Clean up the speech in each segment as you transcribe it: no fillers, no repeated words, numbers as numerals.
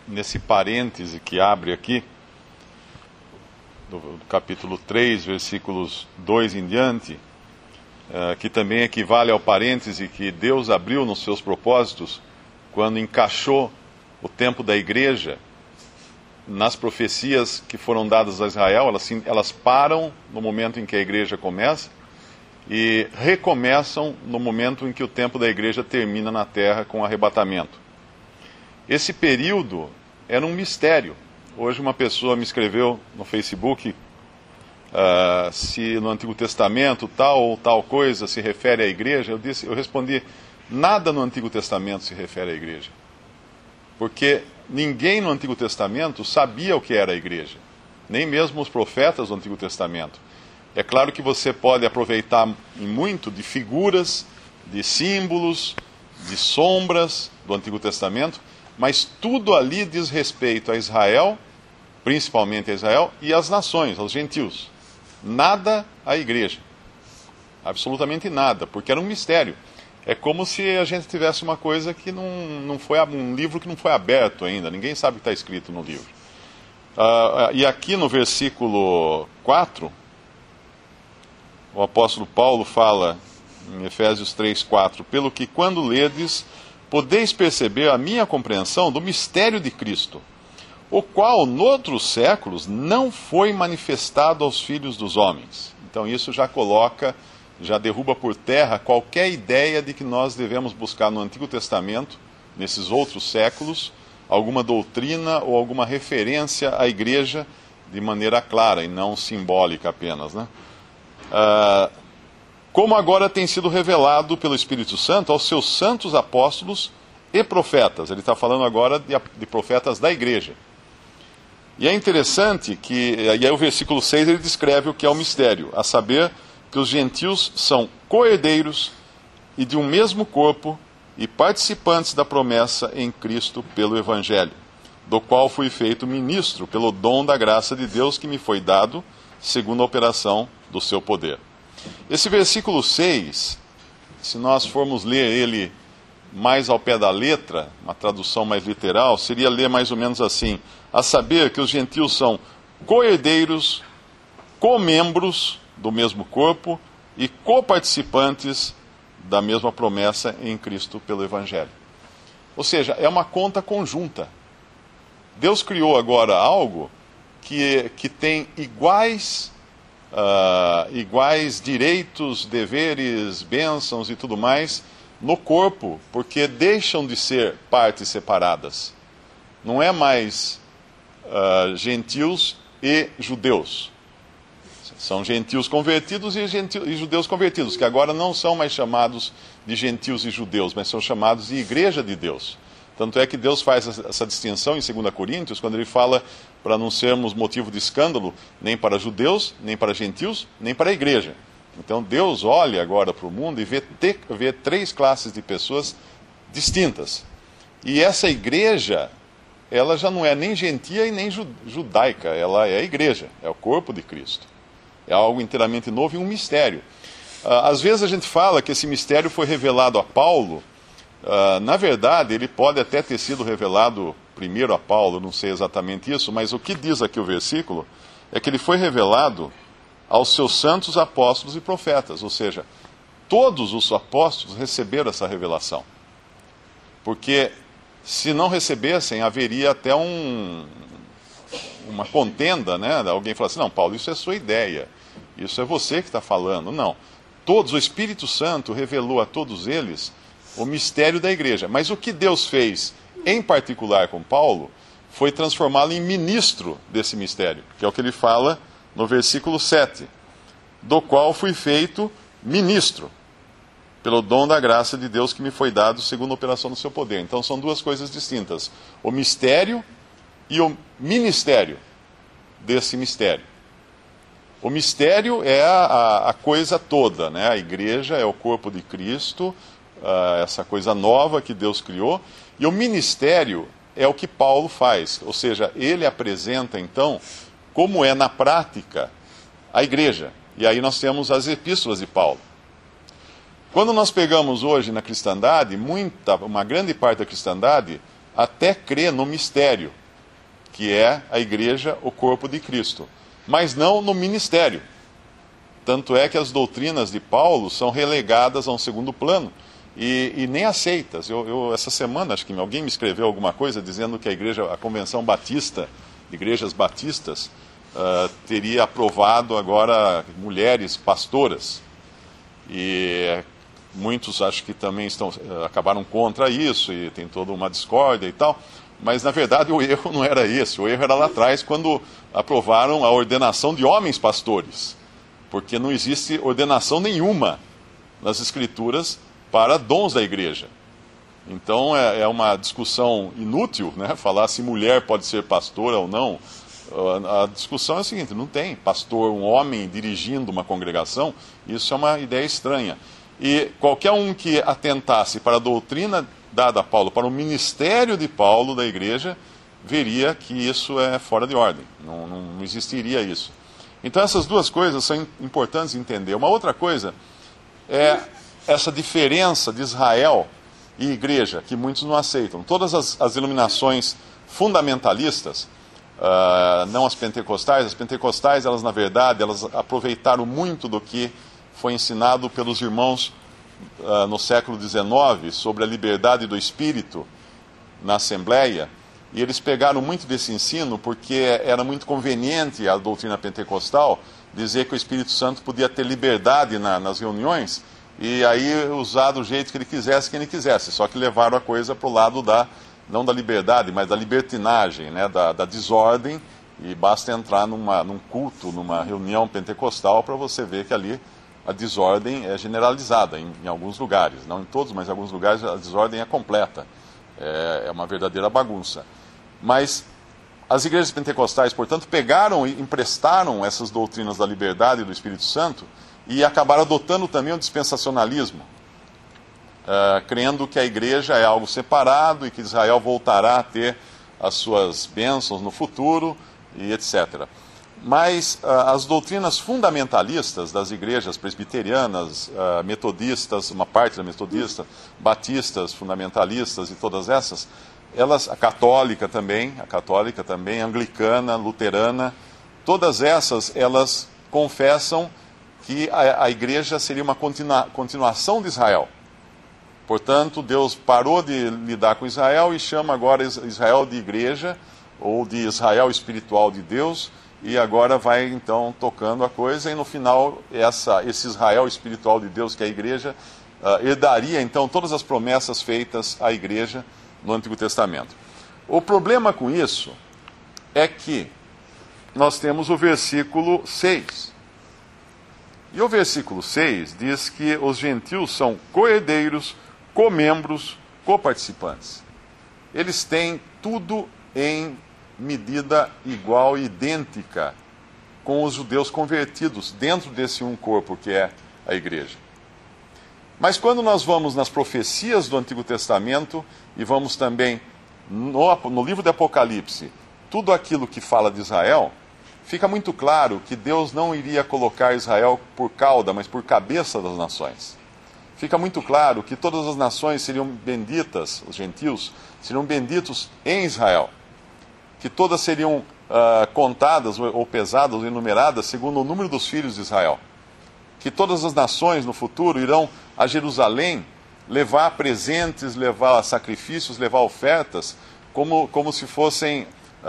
nesse parêntese que abre aqui, do capítulo 3, versículos 2 em diante, que também equivale ao parêntese que Deus abriu nos seus propósitos quando encaixou o tempo da igreja nas profecias que foram dadas a Israel. Elas param no momento em que a igreja começa e recomeçam no momento em que o tempo da igreja termina na terra com o arrebatamento. Esse período era um mistério. Hoje uma pessoa me escreveu no Facebook se no Antigo Testamento tal ou tal coisa se refere à igreja. Eu respondi, nada no Antigo Testamento se refere à igreja. Porque ninguém no Antigo Testamento sabia o que era a igreja. Nem mesmo os profetas do Antigo Testamento. É claro que você pode aproveitar muito de figuras, de símbolos, de sombras do Antigo Testamento, mas tudo ali diz respeito a Israel, principalmente a Israel, e às nações, aos gentios. Nada à igreja. Absolutamente nada, porque era um mistério. É como se a gente tivesse uma coisa que não foi, um livro que não foi aberto ainda, ninguém sabe o que está escrito no livro. E aqui no versículo 4, o apóstolo Paulo fala, em Efésios 3:4, pelo que quando ledes, podeis perceber a minha compreensão do mistério de Cristo, o qual, noutros séculos, não foi manifestado aos filhos dos homens. Então isso já derruba por terra qualquer ideia de que nós devemos buscar no Antigo Testamento, nesses outros séculos, alguma doutrina ou alguma referência à igreja de maneira clara e não simbólica apenas, né? Como agora tem sido revelado pelo Espírito Santo aos seus santos apóstolos e profetas. Ele está falando agora de profetas da igreja. E é interessante que, e aí o versículo 6 ele descreve o que é o mistério, a saber que os gentios são co-herdeiros e de um mesmo corpo e participantes da promessa em Cristo pelo Evangelho, do qual fui feito ministro pelo dom da graça de Deus que me foi dado, segundo a operação do seu poder. Esse versículo 6, se nós formos ler ele mais ao pé da letra, uma tradução mais literal, seria ler mais ou menos assim, a saber que os gentios são co-herdeiros, co-membros do mesmo corpo e co-participantes da mesma promessa em Cristo pelo Evangelho. Ou seja, é uma conta conjunta. Deus criou agora algo que tem iguais direitos, deveres, bênçãos e tudo mais no corpo, porque deixam de ser partes separadas. Não é mais gentios e judeus. São gentios convertidos e judeus convertidos, que agora não são mais chamados de gentios e judeus, mas são chamados de igreja de Deus. Tanto é que Deus faz essa distinção em 2 Coríntios, quando ele fala para não sermos motivo de escândalo, nem para judeus, nem para gentios, nem para a igreja. Então Deus olha agora para o mundo e vê três classes de pessoas distintas. E essa igreja, ela já não é nem gentia e nem judaica, ela é a igreja, é o corpo de Cristo. É algo inteiramente novo e um mistério. Às vezes a gente fala que esse mistério foi revelado a Paulo. Na verdade, ele pode até ter sido revelado primeiro a Paulo, não sei exatamente isso, mas o que diz aqui o versículo é que ele foi revelado aos seus santos apóstolos e profetas, ou seja, todos os apóstolos receberam essa revelação. Porque se não recebessem, haveria até uma contenda, né? Alguém fala assim, não, Paulo, isso é sua ideia, isso é você que está falando. Não, o Espírito Santo revelou a todos eles o mistério da igreja. Mas o que Deus fez, em particular com Paulo, foi transformá-lo em ministro desse mistério, que é o que ele fala no versículo 7, do qual fui feito ministro, pelo dom da graça de Deus que me foi dado segundo a operação do seu poder. Então são duas coisas distintas, o mistério e o ministério desse mistério. O mistério é a coisa toda, né? A igreja é o corpo de Cristo, essa coisa nova que Deus criou, e o ministério é o que Paulo faz, ou seja, ele apresenta então como é na prática a igreja. E aí nós temos as epístolas de Paulo. Quando nós pegamos hoje na cristandade, uma grande parte da cristandade até crê no mistério, que é a igreja, o corpo de Cristo, mas não no ministério. Tanto é que as doutrinas de Paulo são relegadas a um segundo plano e nem aceitas. Essa semana, acho que alguém me escreveu alguma coisa dizendo que a Convenção Batista, igrejas batistas, teria aprovado agora mulheres pastoras. E muitos acho que também acabaram contra isso e tem toda uma discórdia e tal. Mas, na verdade, o erro não era esse. O erro era lá atrás, quando aprovaram a ordenação de homens pastores. Porque não existe ordenação nenhuma nas Escrituras para dons da igreja. Então, é uma discussão inútil, né? Falar se mulher pode ser pastora ou não. A discussão é a seguinte: não tem pastor, um homem dirigindo uma congregação. Isso é uma ideia estranha. E qualquer um que atentasse para a doutrina dada a Paulo, para o ministério de Paulo da igreja, veria que isso é fora de ordem. Não existiria isso. Então essas duas coisas são importantes de entender. Uma outra coisa é essa diferença de Israel e igreja, que muitos não aceitam. Todas as iluminações fundamentalistas, não as pentecostais, elas na verdade, elas aproveitaram muito do que foi ensinado pelos irmãos no século XIX sobre a liberdade do Espírito na Assembleia, e eles pegaram muito desse ensino porque era muito conveniente à doutrina pentecostal dizer que o Espírito Santo podia ter liberdade nas reuniões e aí usar do jeito que ele quisesse, quem ele quisesse, só que levaram a coisa para o lado não da liberdade, mas da libertinagem, né, da desordem, e basta entrar num culto, numa reunião pentecostal para você ver que ali a desordem é generalizada em alguns lugares, não em todos, mas em alguns lugares a desordem é completa, é uma verdadeira bagunça. Mas as igrejas pentecostais, portanto, pegaram e emprestaram essas doutrinas da liberdade e do Espírito Santo e acabaram adotando também o dispensacionalismo, crendo que a igreja é algo separado e que Israel voltará a ter as suas bênçãos no futuro e etc. Mas as doutrinas fundamentalistas das igrejas presbiterianas, metodistas, uma parte da metodista, batistas, fundamentalistas e todas essas, a católica também, anglicana, luterana, todas essas, elas confessam que a igreja seria uma continuação de Israel. Portanto, Deus parou de lidar com Israel e chama agora Israel de igreja, ou de Israel espiritual de Deus, e agora vai então tocando a coisa, e no final esse Israel espiritual de Deus, que é a igreja, herdaria então todas as promessas feitas à igreja no Antigo Testamento. O problema com isso é que nós temos o versículo 6. E o versículo 6 diz que os gentios são co-herdeiros, co-membros, co-participantes. Eles têm tudo em medida igual e idêntica com os judeus convertidos dentro desse um corpo que é a igreja. Mas quando nós vamos nas profecias do Antigo Testamento e vamos também no livro de Apocalipse, tudo aquilo que fala de Israel, fica muito claro que Deus não iria colocar Israel por cauda, mas por cabeça das nações. Fica muito claro que todas as nações seriam benditas, os gentios seriam benditos em Israel, que todas seriam contadas ou pesadas ou enumeradas segundo o número dos filhos de Israel. Que todas as nações no futuro irão a Jerusalém levar presentes, levar sacrifícios, levar ofertas, como se fossem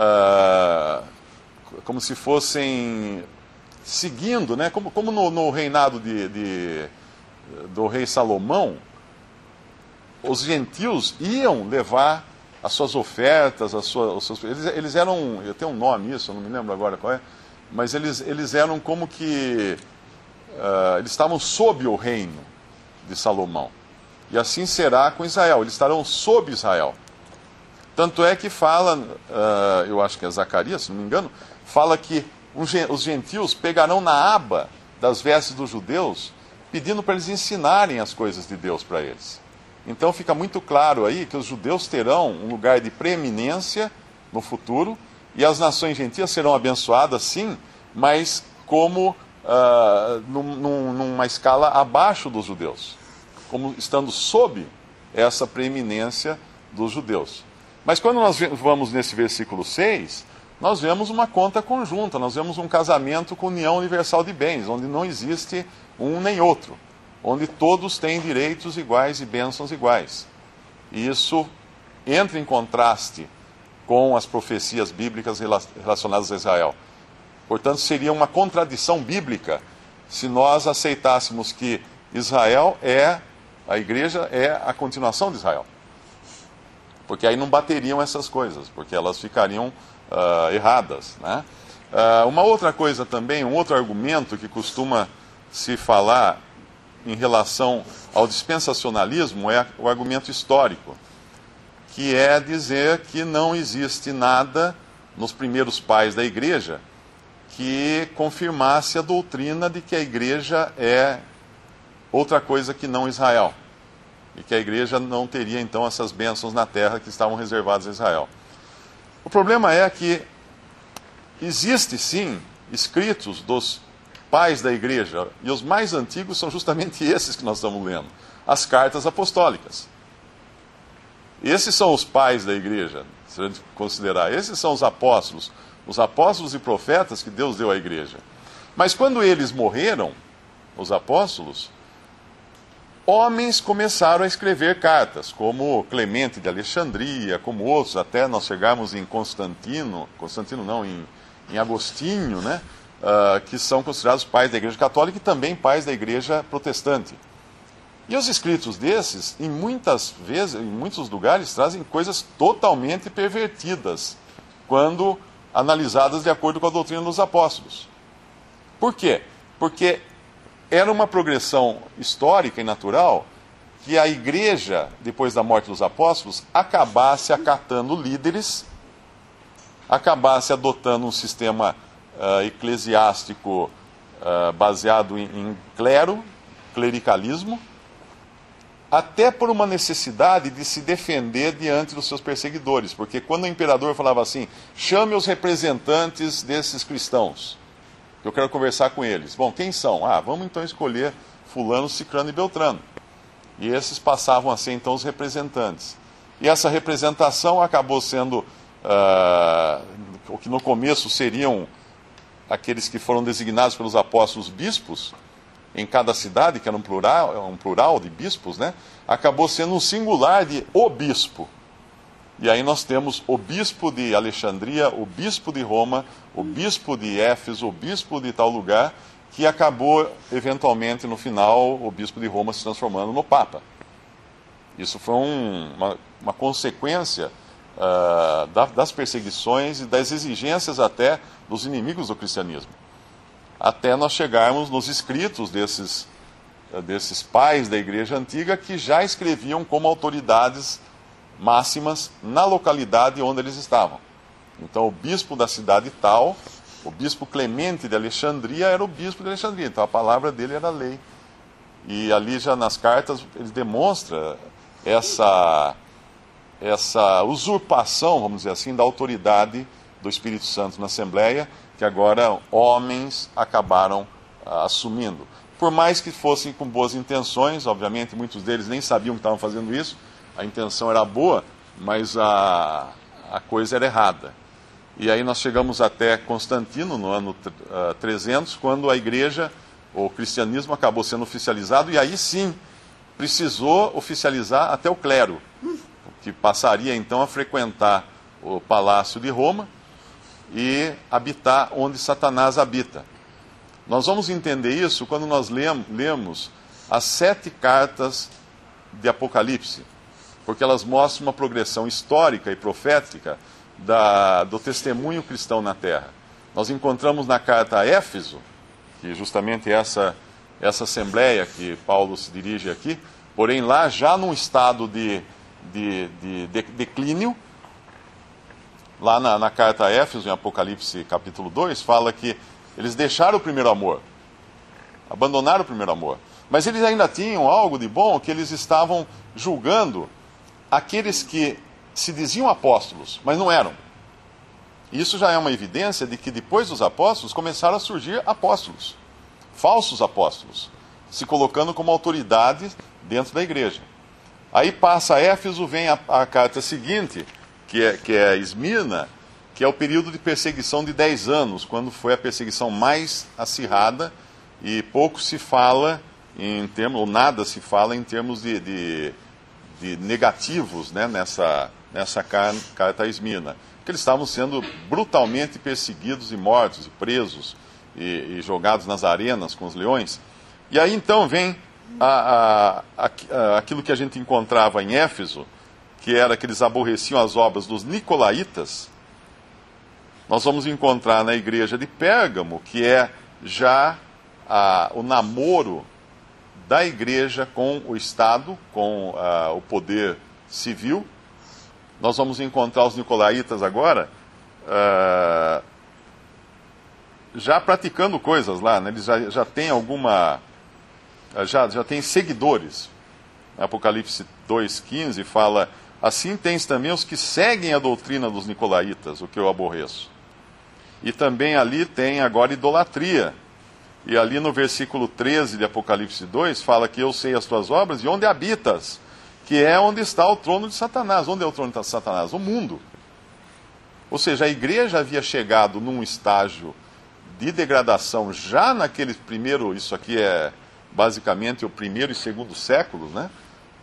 seguindo, né? Como no reinado do rei Salomão, os gentios iam levar as suas ofertas, eles eram, eu tenho um nome isso, eu não me lembro agora qual é, mas eles eram como que eles estavam sob o reino de Salomão. E assim será com Israel, eles estarão sob Israel. Tanto é que fala, eu acho que é Zacarias, se não me engano, fala que os gentios pegarão na aba das vestes dos judeus, pedindo para eles ensinarem as coisas de Deus para eles. Então fica muito claro aí que os judeus terão um lugar de preeminência no futuro, e as nações gentias serão abençoadas sim, mas como numa escala abaixo dos judeus, como estando sob essa preeminência dos judeus. Mas quando nós vamos nesse versículo 6, nós vemos uma conta conjunta, nós vemos um casamento com união universal de bens, onde não existe um nem outro, onde todos têm direitos iguais e bênçãos iguais. E isso entra em contraste com as profecias bíblicas relacionadas a Israel. Portanto, seria uma contradição bíblica se nós aceitássemos que Israel a igreja é a continuação de Israel. Porque aí não bateriam essas coisas, porque elas ficariam erradas, né? Uma outra coisa também, um outro argumento que costuma se falar em relação ao dispensacionalismo é o argumento histórico, que é dizer que não existe nada nos primeiros pais da igreja que confirmasse a doutrina de que a igreja é outra coisa que não Israel. E que a igreja não teria, então, essas bênçãos na terra que estavam reservadas a Israel. O problema é que existe, sim, escritos dos pais da igreja, e os mais antigos são justamente esses que nós estamos lendo, as cartas apostólicas. Esses são os pais da igreja, se a gente considerar. Esses são os apóstolos e profetas que Deus deu à igreja. Mas quando eles morreram, os apóstolos, homens começaram a escrever cartas, como Clemente de Alexandria, como outros, até nós chegarmos em em Agostinho, né? Que são considerados pais da igreja católica e também pais da igreja protestante. E os escritos desses, em muitas vezes, em muitos lugares, trazem coisas totalmente pervertidas, quando analisadas de acordo com a doutrina dos apóstolos. Por quê? Porque era uma progressão histórica e natural que a igreja, depois da morte dos apóstolos, acabasse acatando líderes, acabasse adotando um sistema eclesiástico baseado em clericalismo, até por uma necessidade de se defender diante dos seus perseguidores. Porque quando o imperador falava assim, chame os representantes desses cristãos, eu quero conversar com eles. Bom, quem são? Vamos então escolher fulano, cicrano e beltrano. E esses passavam a ser então os representantes. E essa representação acabou sendo o que no começo seriam aqueles que foram designados pelos apóstolos bispos, em cada cidade, que era um plural de bispos, né? Acabou sendo um singular de o bispo. E aí nós temos o bispo de Alexandria, o bispo de Roma, o bispo de Éfeso, o bispo de tal lugar, que acabou, eventualmente, no final, o bispo de Roma se transformando no Papa. Isso foi uma consequência das perseguições e das exigências até dos inimigos do cristianismo. Até nós chegarmos nos escritos desses pais da igreja antiga que já escreviam como autoridades máximas na localidade onde eles estavam. Então, o bispo da cidade tal, o bispo Clemente de Alexandria, era o bispo de Alexandria. Então, a palavra dele era lei. E ali já nas cartas ele demonstra essa usurpação, vamos dizer assim, da autoridade do Espírito Santo na Assembleia, que agora homens acabaram assumindo. Por mais que fossem com boas intenções, obviamente muitos deles nem sabiam que estavam fazendo isso, a intenção era boa, mas a coisa era errada. E aí nós chegamos até Constantino, no ano 300, quando a igreja, o cristianismo acabou sendo oficializado, e aí sim precisou oficializar até o clero, que passaria então a frequentar o palácio de Roma e habitar onde Satanás habita. Nós vamos entender isso quando nós lemos as 7 cartas de Apocalipse, porque elas mostram uma progressão histórica e profética do testemunho cristão na Terra. Nós encontramos na carta a Éfeso, que justamente essa assembleia que Paulo se dirige aqui, porém lá já num estado de declínio. Lá na carta a Éfeso, em Apocalipse capítulo 2, fala que eles deixaram o primeiro amor, abandonaram o primeiro amor. Mas eles ainda tinham algo de bom, que eles estavam julgando aqueles que se diziam apóstolos, mas não eram. E isso já é uma evidência de que depois dos apóstolos começaram a surgir apóstolos, falsos apóstolos, se colocando como autoridade dentro da igreja. Aí passa Éfeso, vem a carta seguinte, que é Esmirna, que é o período de perseguição de 10 anos, quando foi a perseguição mais acirrada, e pouco se fala em termos, ou nada se fala em termos de negativos, né, nessa carta a Esmirna. Porque eles estavam sendo brutalmente perseguidos e mortos, e presos, e jogados nas arenas com os leões. E aí então vem aquilo que a gente encontrava em Éfeso, que era que eles aborreciam as obras dos nicolaítas. Nós vamos encontrar na igreja de Pérgamo, que é já o namoro da igreja com o Estado, com o poder civil. Nós vamos encontrar os nicolaítas agora já praticando coisas lá, né? Eles já têm já têm seguidores. Apocalipse 2,15 fala: assim tens também os que seguem a doutrina dos nicolaítas, o que eu aborreço. E também ali tem agora idolatria. E ali no versículo 13 de Apocalipse 2 fala que eu sei as tuas obras e onde habitas, que é onde está o trono de Satanás. Onde é o trono de Satanás? O mundo. Ou seja, a igreja havia chegado num estágio de degradação já naquele primeiro, isso aqui é basicamente o primeiro e segundo séculos, né?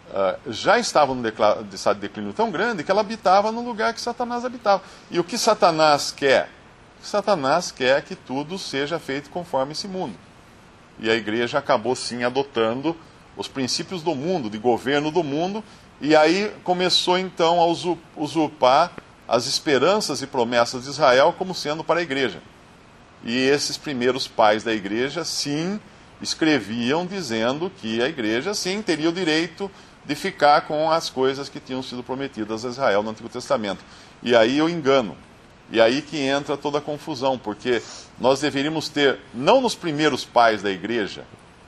Já estava num estado de declínio tão grande que ela habitava no lugar que Satanás habitava. E o que Satanás quer? Satanás quer que tudo seja feito conforme esse mundo. E a igreja acabou sim adotando os princípios do mundo, de governo do mundo, e aí começou então a usurpar as esperanças e promessas de Israel como sendo para a igreja. E esses primeiros pais da igreja sim escreviam dizendo que a igreja sim teria o direito de ficar com as coisas que tinham sido prometidas a Israel no Antigo Testamento. E aí eu engano. E aí que entra toda a confusão, porque nós deveríamos ter, não nos primeiros pais da igreja,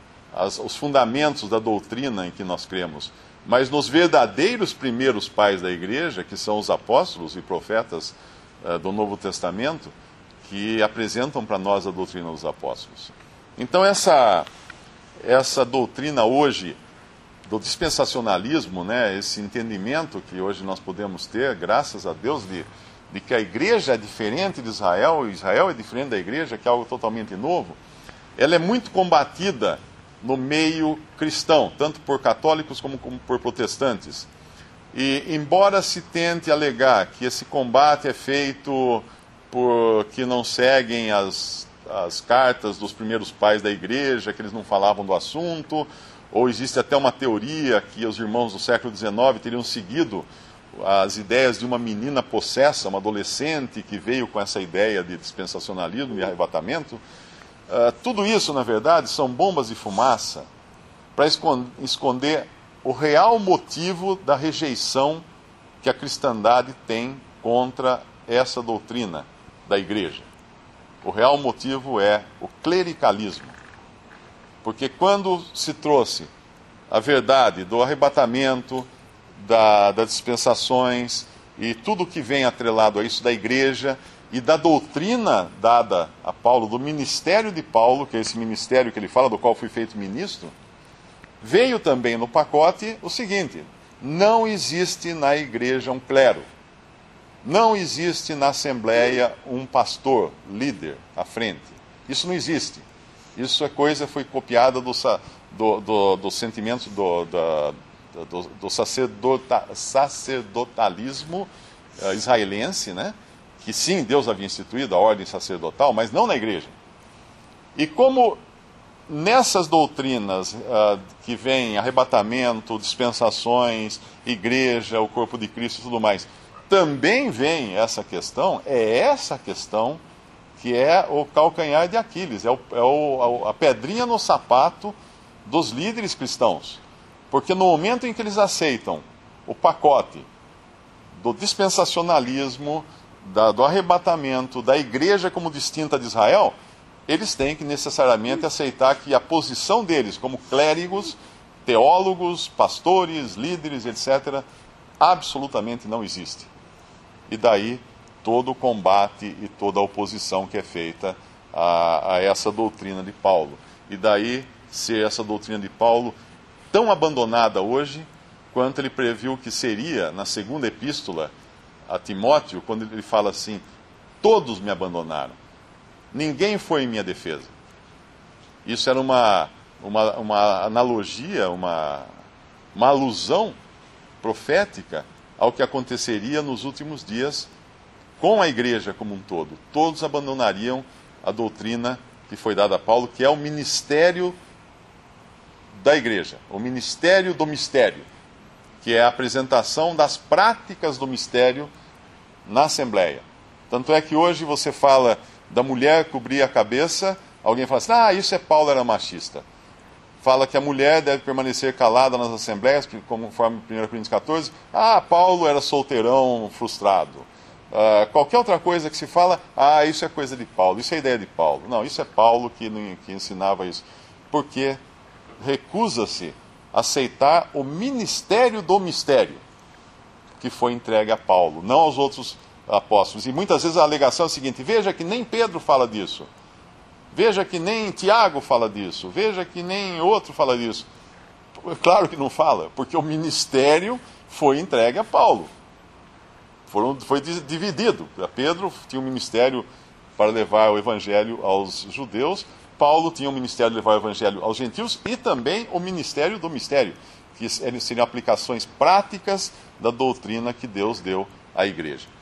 os fundamentos da doutrina em que nós cremos, mas nos verdadeiros primeiros pais da igreja, que são os apóstolos e profetas do Novo Testamento, que apresentam para nós a doutrina dos apóstolos. Então essa doutrina hoje do dispensacionalismo, né, esse entendimento que hoje nós podemos ter, graças a Deus, de que a igreja é diferente de Israel, e Israel é diferente da igreja, que é algo totalmente novo, ela é muito combatida no meio cristão, tanto por católicos como por protestantes. E embora se tente alegar que esse combate é feito porque não seguem as cartas dos primeiros pais da igreja, que eles não falavam do assunto, ou existe até uma teoria que os irmãos do século XIX teriam seguido as ideias de uma menina possessa, uma adolescente que veio com essa ideia de dispensacionalismo e arrebatamento. Tudo isso, na verdade, são bombas de fumaça para esconder o real motivo da rejeição que a cristandade tem contra essa doutrina da igreja. O real motivo é o clericalismo. Porque quando se trouxe a verdade do arrebatamento, das dispensações e tudo que vem atrelado a isso da igreja e da doutrina dada a Paulo, do ministério de Paulo, que é esse ministério que ele fala, do qual fui feito ministro, veio também no pacote o seguinte: não existe na igreja um clero, não existe na assembleia um pastor, líder, à frente. Isso não existe. Isso é foi copiada do sentimento do sacerdotalismo israelense, né? Que sim, Deus havia instituído a ordem sacerdotal, mas não na igreja. E como nessas doutrinas que vem arrebatamento, dispensações, igreja, o corpo de Cristo e tudo mais, também vem essa questão, é essa questão que é o calcanhar de Aquiles, a pedrinha no sapato dos líderes cristãos. Porque no momento em que eles aceitam o pacote do dispensacionalismo, do arrebatamento, da igreja como distinta de Israel, eles têm que necessariamente aceitar que a posição deles como clérigos, teólogos, pastores, líderes, etc., absolutamente não existe. E daí todo o combate e toda a oposição que é feita a essa doutrina de Paulo. E daí ser essa doutrina de Paulo tão abandonada hoje, quanto ele previu que seria na segunda epístola a Timóteo, quando ele fala assim: todos me abandonaram, ninguém foi em minha defesa. Isso era uma analogia, uma alusão profética ao que aconteceria nos últimos dias com a igreja como um todo. Todos abandonariam a doutrina que foi dada a Paulo, que é o ministério da igreja, o ministério do mistério, que é a apresentação das práticas do mistério na Assembleia. Tanto é que hoje você fala da mulher cobrir a cabeça, alguém fala assim: isso é Paulo, era machista. Fala que a mulher deve permanecer calada nas assembleias, conforme 1 Coríntios 14. Paulo era solteirão, frustrado. Qualquer outra coisa que se fala, isso é coisa de Paulo, isso é ideia de Paulo. Não, isso é Paulo que ensinava isso. Porque recusa-se a aceitar o ministério do mistério que foi entregue a Paulo, não aos outros apóstolos. E muitas vezes a alegação é a seguinte: veja que nem Pedro fala disso. Veja que nem Tiago fala disso. Veja que nem outro fala disso. Claro que não fala, porque o ministério foi entregue a Paulo. Foi dividido. Pedro tinha um ministério para levar o evangelho aos judeus. Paulo tinha um ministério de levar o evangelho aos gentios e também o ministério do mistério, que seriam aplicações práticas da doutrina que Deus deu à igreja.